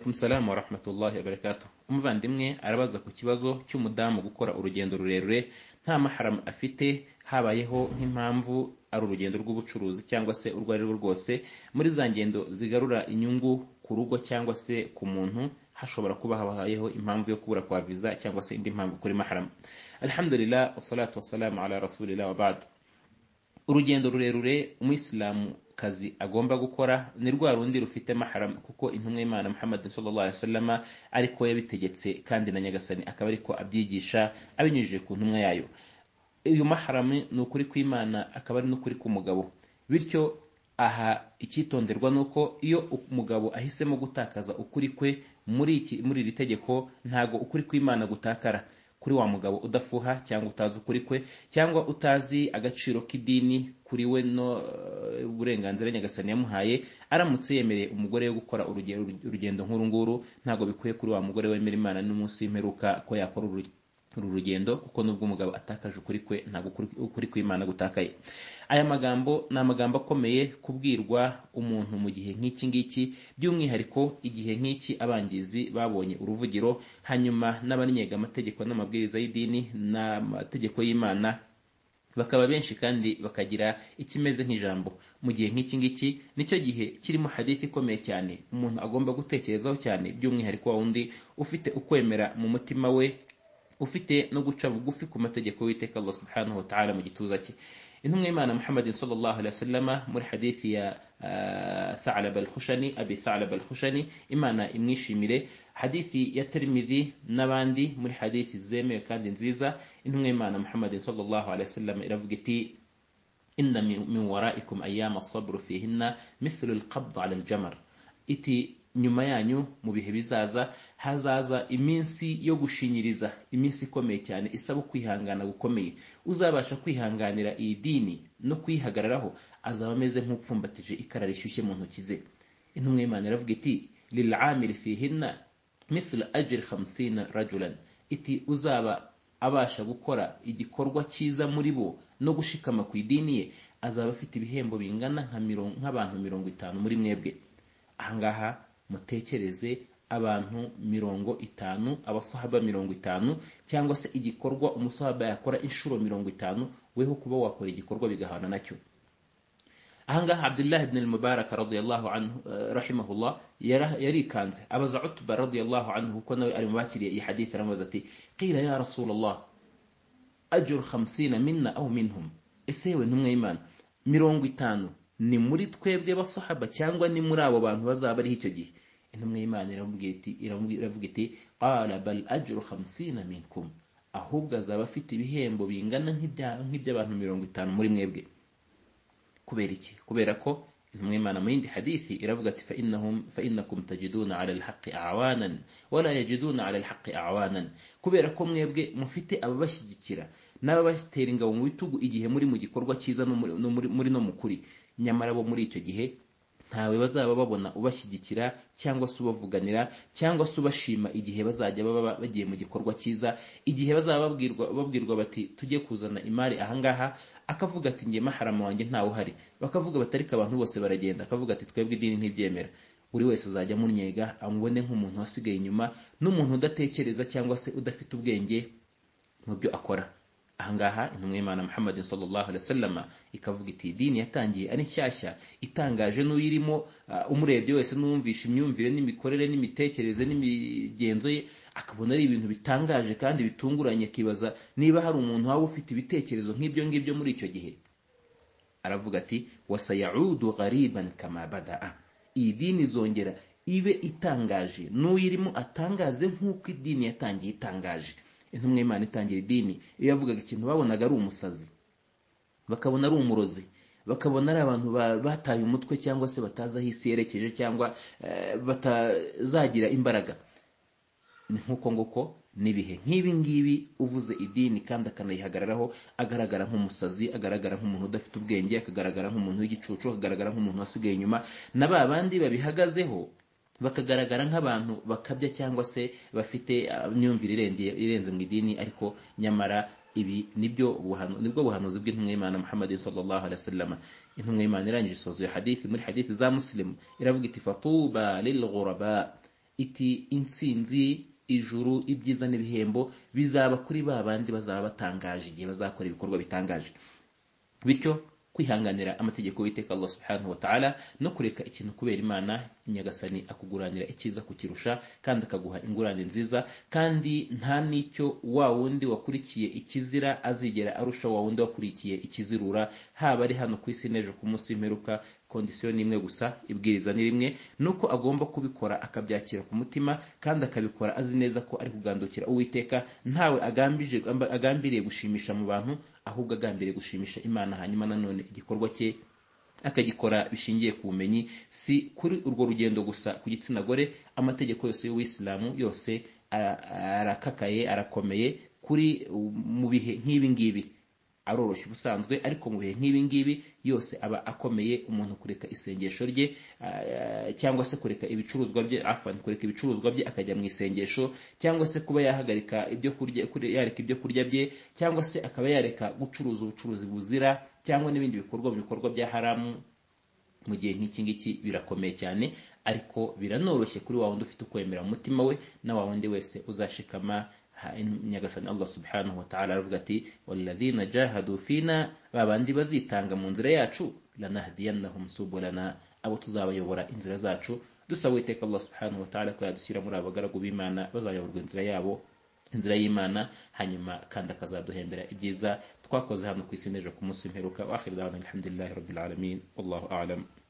Salamu wa rahmatullahi wa barakatuh. Umuvandimwe arabaza ku kibazo cy'umudamu gukora urugendo rurerure nta mahram afite, habayeho nk'impamvu ari urugendo rw'ubucuruzi cyangwa se urwo ari rwo rwose, muri za ngendo zigarura inyungu ku rugo cyangwa se ku muntu, hashobora kuba habayeho impamvu yo kubura kwa visa cyangwa se indi mpamvu kuri mahram. Alhamdulillah wassalatu wassalamu ala rasulillah wa ba'd. Urugendo rurerure umuyisilamu kazi agomba gukora ni rwa rundi rufite mahram, kuko intumwa y'Imana Muhammad sallallahu alaihi wasallam ariko yabitegetse kandi na Nyagasani akaba ariko abyigisha abinyujije ku ntumwa yayo. Uyu mahram ni ukuri kw'Imana akaba ari n'ukuri k'umugabo, bityo aha icyitonderwa nuko iyo umugabo ahisemo gutakaza ukuri kwe muri iri tegeko, ntago ukuri kw'Imana gutakara kuri wa mugabo udafuha cyangwa utazi ukuri kwe cyangwa utazi agaciro k'idini kuri we no uburenganzira Nyagasani yamuhaye. Aramutse yemereye umugore wo gukora urugendo nk'uru nguru, ntago bikwiye kuri wa mugore wemera Imana n'umunsi w'imperuka ko yakora uru rugendo, kuko nubwo umugabo atakaje ukuri kwe ntago ukuri kw'Imana gutakaye. Aya magambo ni amagambo akomeye kubwirwa umuntu mu gihe nk'iki ngiki, by'umwihariko igihe nk'iki abangizi babonye uruvugiro, hanyuma n'abanyega amategeko n'amabwiriza y'idini n'amategeko y'Imana bakaba benshi kandi bakagira ikimeze nk'ijambo. Mu gihe nk'iki ngiki nicyo gihe kirimo hadithi ikomeye cyane umuntu agomba gutekerezaho cyane, by'umwihariko wa wundi ufite ukwemera mu mutima we, ufite no guca bugufi ku mategeko y'Uwiteka Allah subhanahu wa ta'ala mu gituza cye. Intumwa y'Imana Muhammad sallallahu alaihi wasallam muri hadithi ya Tha'lab al-Khushani, Abi Tha'lab al-Khushani, Imana imwishimire, hadithi ya Tirmidhi n'abandi muri hadithi zemewe kandi nziza, intumwa y'Imana Muhammad sallallahu alaihi wasallam iravuga iti: inna min waraikum ayyama as-sabr fihinna mithlu al-qabd 'ala al-jamr. Iti nyuma yanyu mu bihe bizaza hazaza iminsi yo gushinyiriza, iminsi ikomeye cyane isaba kwihangana gukomeye. Uzabasha kwihanganira iyi dini no kwihagararaho azaba ameze nk'upfumbatije ikara rishyushye mu ntoki ze. Intumwa y'Imana iravuga iti: lil'amil fihinna mithlu ajri 50 rajulan. Iti uzaba abasha gukora igikorwa cyiza muri bo no gushikama ku idini ye, azaba afite ibihembo bingana nk'abantu 50 muri mwebwe. Ahangaha mutekereze abantu 50, abasahaba 50, cyangwa se igikorwa umusahaba yakora inshuro 50, weho kuba wakora igikorwa bigahana nacyo. Ahangaha Abdullah ibn al-Mubarak radiyallahu anhu rahimahullah yarikanze abaza Utba radiyallahu anhu, kuko nawe ari mubakiriye iyi hadith, aramubaza ati: qila ya Rasulullah ajru 50 minna aw minhum. Ese we ntumwa y'Imana 50 ni muri twebwe basahaba cyangwa ni muri abo bantu bazaba ari icyo gihe? Intumwa y'Imana iravuga iti: qala bal ajru 50 minkum. Ahubwo azaba afite ibihembo bingana nk'iby'abantu 50 muri mwebwe. Kubera iki? Kubera ko intumwa y'Imana mu yindi hadithi iravuga ati: fa innakum tajiduna 'ala al-haqqi a'wanan wa la yajiduna 'ala al-haqqi a'wanan. Kubera ko mwebwe mufite ababashyigikira n'ababatera ingabo mu bitugu igihe muri mu gikorwa cyiza no muri no mukuri, nyamara bo muri icyo gihe ntawe bazaba babona ubashyigikira cyangwa se ubavuganira cyangwa se ubashima igihe bazajya baba bagiye mu gikorwa cyiza. Igihe bazaba babwirwa bati tujye kuzana imari ahangaha, akavuga ati ngiye maharamu wanjye ntawe uhari, bakavuga batarika abantu bose baragenda, akavuga ati twebwe idini ntibyemera. Buri wese azajya munyega amubone nk'umuntu wasigaye inyuma, n'umuntu udatekereza cyangwa se udafite ubwenge mu byo akora. Ahangaha intumwa y'Imana Muhammad sallallahu alaihi wasallam ikavuga iti: idini yatangiye ari nshyashya itangaje, n'uyirimo umurebye wese n'umvisha imyumvire n'imikorere n'imitekerereze n'imigenzo ye akabona ari ibintu bitangaje kandi bitunguranye, akibaza niba hari umuntu waba ufite ibitekerezo nk'ibyo ngibyo muri icyo gihe. Aravuga ati: wasayaudu ghariban kama badaa. Iyi dini izongera ibe itangaje, n'uyirimo atangaze nk'uko idini yatangiye itangaje. Intumwa y'Imana itangira idini iyo yavugaga ikintu babonaga ari umusazi, bakabona ari umurozi, bakabona ari abantu bataye umutwe cyangwa se batazi aho isi yerekeje cyangwa batazagira imbaraga. Ni nk'uko nguko n'ibihe nk'ibi ngibi uvuze idini kandi akanayihagararaho, agaragara nk'umusazi, agaragara nk'umuntu udafite ubwenge, akagaragara nk'umuntu w'igicucu, akagaragara nk'umuntu wasigaye inyuma, na ba bandi babihagazeho bakagaragara nk'abantu bakabya cyangwa se bafite imyumvire irenze mu idini. Ariko nyamara ibi nibwo buhanuzi bw'intumwa y'Imana Muhammad sallallahu alaihi wasallam. Intumwa y'Imana irangije isozo ya hadithi muri hadithi za Muslim iravuga iti: fatuba lil ghuraba iti intsinzi, ijuru, ibyiza n'ibihembo bizaba kuri ba bandi bazaba batangaje igihe bazakora ibikorwa bitangaje. Bityo kwihanganira amategeko y'Uwiteka Allah subhanahu wa ta'ala no kureka ikintu kubera Imana, Nyagasani akuguranira icyiza kukirusha kandi akaguha ingurane nziza, kandi nta n'icyo wa wundi wakurikiye ikizira azigera arusha wa wundi wakurikiye ikizirura, haba ari hano ku isi n'ejo ku munsi w'imperuka. Kondisiyo ni imwe gusa, ibwiriza ni rimwe, nuko agomba kubikora akabyakira ku mutima kandi akabikora azi neza ko ari kugandukira Uwiteka, ntawe agambiriye gushimisha mu bantu, ahubwo agambiriye gushimisha Imana. Hanyuma nanone igikorwa cye akagikora bishingiye ku bumenyi, si kuri urwo rugendo gusa ku gitsina gore. Amategeko yose y'Uwisilamu yose arakakaye, arakomeye kuri mu bihe nk'ibi ngibi. Aroroshye ubusanzwe, ariko mu bihe nk'ibi ngibi yose aba akomeye. Umuntu kureka isengesho rye cyangwa se kureka ibicuruzwa bye, kureka ibicuruzwa bye akajya mu isengesho, cyangwa se kuba yahagarika ibyo kurya, yareka ibyo kurya bye, cyangwa se akaba yareka gucuruza ubucuruzi buzira, cyangwa n'ibindi bikorwa bya haramu. Mu gihe nk'iki ngiki birakomeye cyane, ariko biranoroshye kuri wa wundi ufite ukwemera mu mutima we, na wa wundi wese uzashikama. Nyagasani Allah subhanahu wa ta'ala aravuga ati walladhina jahadu fina, babandi bazitanga mu nzira yacu, lanahdiyannahum subulana, abo tuzabayobora inzira zacu. Dusaba Uwiteka Allah subhanahu wa ta'ala ko yadushyira muri abagaragu b'Imana bazayoborwa inzira y'Imana, hanyuma kandi akazaduhembera ibyiza twakoze hano ku isi n'ejo ku munsi w'imperuka. Wa akhir da'wana alhamdulillahi rabbil alamin, wallahu a'lam.